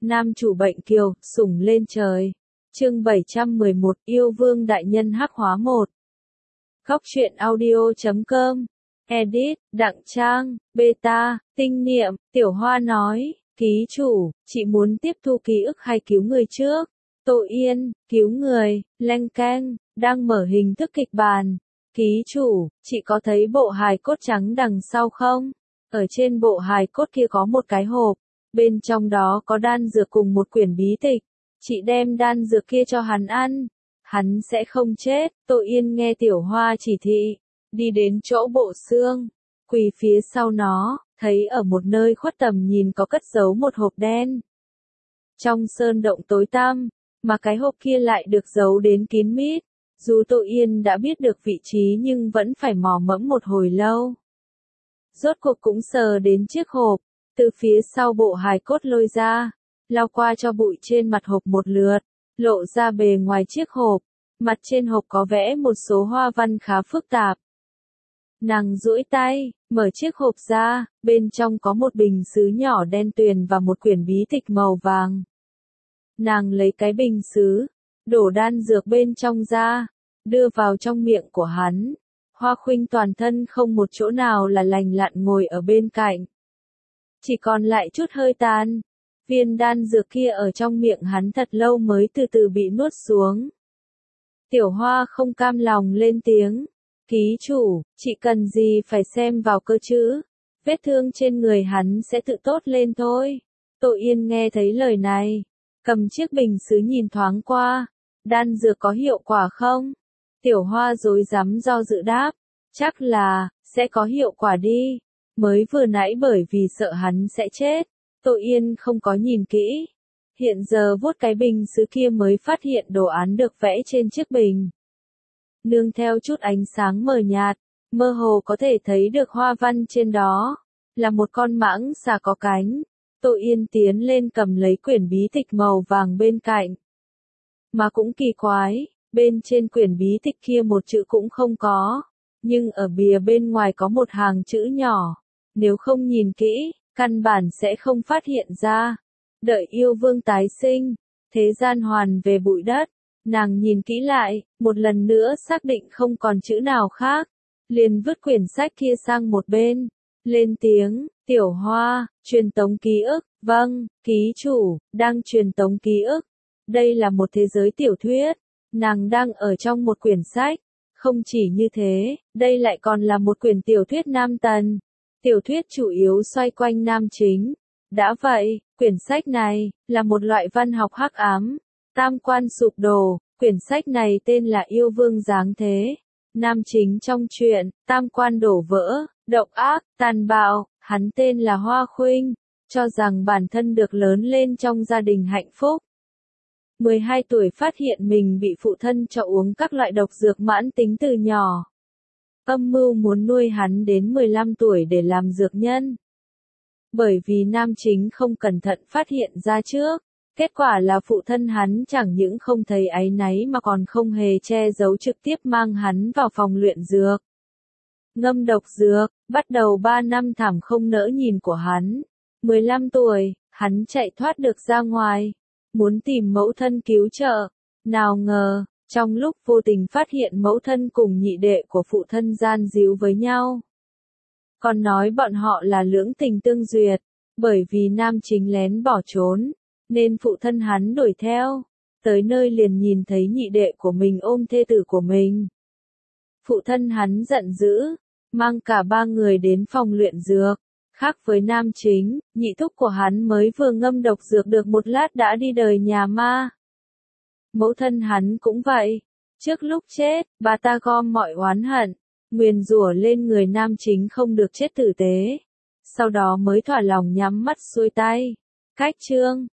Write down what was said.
Nam chủ bệnh kiều, sủng lên trời. Chương 711, yêu vương đại nhân hắc hóa 1. Góc truyện audio.com. Edit, Đặng Trang, Beta, Tinh Niệm, Tiểu Hoa nói, ký chủ, chị muốn tiếp thu ký ức hay cứu người trước? Tô Yên, cứu người, leng keng, đang mở hình thức kịch bản. Ký chủ, chị có thấy bộ hài cốt trắng đằng sau không? Ở trên bộ hài cốt kia có một cái hộp, bên trong đó có đan dược cùng một quyển bí tịch. Chị đem đan dược kia cho hắn ăn, hắn sẽ không chết. Tô Yên nghe Tiểu Hoa chỉ thị, đi đến chỗ bộ xương, quỳ phía sau nó, thấy ở một nơi khuất tầm nhìn có cất giấu một hộp đen. Trong sơn động tối tăm, mà cái hộp kia lại được giấu đến kín mít. Dù Tô Yên đã biết được vị trí nhưng vẫn phải mò mẫm một hồi lâu. Rốt cuộc cũng sờ đến chiếc hộp, từ phía sau bộ hài cốt lôi ra, lau qua cho bụi trên mặt hộp một lượt, lộ ra bề ngoài chiếc hộp. Mặt trên hộp có vẽ một số hoa văn khá phức tạp. Nàng duỗi tay, mở chiếc hộp ra, bên trong có một bình sứ nhỏ đen tuyền và một quyển bí tịch màu vàng. Nàng lấy cái bình sứ, đổ đan dược bên trong ra, đưa vào trong miệng của hắn. Hoa Khuynh toàn thân không một chỗ nào là lành lặn ngồi ở bên cạnh. Chỉ còn lại chút hơi tàn. Viên đan dược kia ở trong miệng hắn thật lâu mới từ từ bị nuốt xuống. Tiểu Hoa không cam lòng lên tiếng. Ký chủ, chị cần gì phải xem vào cơ chứ? Vết thương trên người hắn sẽ tự tốt lên thôi. Tô Yên nghe thấy lời này, cầm chiếc bình sứ nhìn thoáng qua. Đan dược có hiệu quả không? Tiểu Hoa rối rắm do dự đáp. Chắc là, sẽ có hiệu quả đi. Mới vừa nãy bởi vì sợ hắn sẽ chết, Tô Yên không có nhìn kỹ. Hiện giờ vuốt cái bình sứ kia mới phát hiện đồ án được vẽ trên chiếc bình. Nương theo chút ánh sáng mờ nhạt, mơ hồ có thể thấy được hoa văn trên đó. Là một con mãng xà có cánh. Tô Yên tiến lên cầm lấy quyển bí tịch màu vàng bên cạnh. Mà cũng kỳ quái, bên trên quyển bí tịch kia một chữ cũng không có. Nhưng ở bìa bên ngoài có một hàng chữ nhỏ. Nếu không nhìn kỹ, căn bản sẽ không phát hiện ra. Đợi yêu vương tái sinh, thế gian hoàn về bụi đất. Nàng nhìn kỹ lại, một lần nữa xác định không còn chữ nào khác. Liền vứt quyển sách kia sang một bên. Lên tiếng, Tiểu Hoa, truyền tống ký ức. Vâng, ký chủ, đang truyền tống ký ức. Đây là một thế giới tiểu thuyết. Nàng đang ở trong một quyển sách. Không chỉ như thế, đây lại còn là một quyển tiểu thuyết nam tần. Tiểu thuyết chủ yếu xoay quanh nam chính. Đã vậy, quyển sách này, là một loại văn học hắc ám. Tam quan sụp đổ, quyển sách này tên là Yêu Vương Giáng Thế. Nam chính trong truyện, tam quan đổ vỡ, độc ác, tàn bạo, hắn tên là Hoa Khuynh, cho rằng bản thân được lớn lên trong gia đình hạnh phúc. 12 tuổi phát hiện mình bị phụ thân cho uống các loại độc dược mãn tính từ nhỏ. Âm mưu muốn nuôi hắn đến 15 tuổi để làm dược nhân. Bởi vì nam chính không cẩn thận phát hiện ra trước, kết quả là phụ thân hắn chẳng những không thấy áy náy mà còn không hề che giấu trực tiếp mang hắn vào phòng luyện dược. Ngâm độc dược, bắt đầu 3 năm thảm không nỡ nhìn của hắn. 15 tuổi, hắn chạy thoát được ra ngoài, muốn tìm mẫu thân cứu trợ. Nào ngờ, trong lúc vô tình phát hiện mẫu thân cùng nhị đệ của phụ thân gian díu với nhau. Còn nói bọn họ là lưỡng tình tương duyệt, bởi vì nam chính lén bỏ trốn, nên phụ thân hắn đuổi theo. Tới nơi liền nhìn thấy nhị đệ của mình ôm thê tử của mình. Phụ thân hắn giận dữ, mang cả 3 người đến phòng luyện dược. Khác với nam chính, nhị thúc của hắn mới vừa ngâm độc dược được một lát đã đi đời nhà ma. Mẫu thân hắn cũng vậy. Trước lúc chết, bà ta gom mọi oán hận, nguyền rủa lên người nam chính không được chết tử tế. Sau đó mới thỏa lòng nhắm mắt xuôi tay. Cách chương,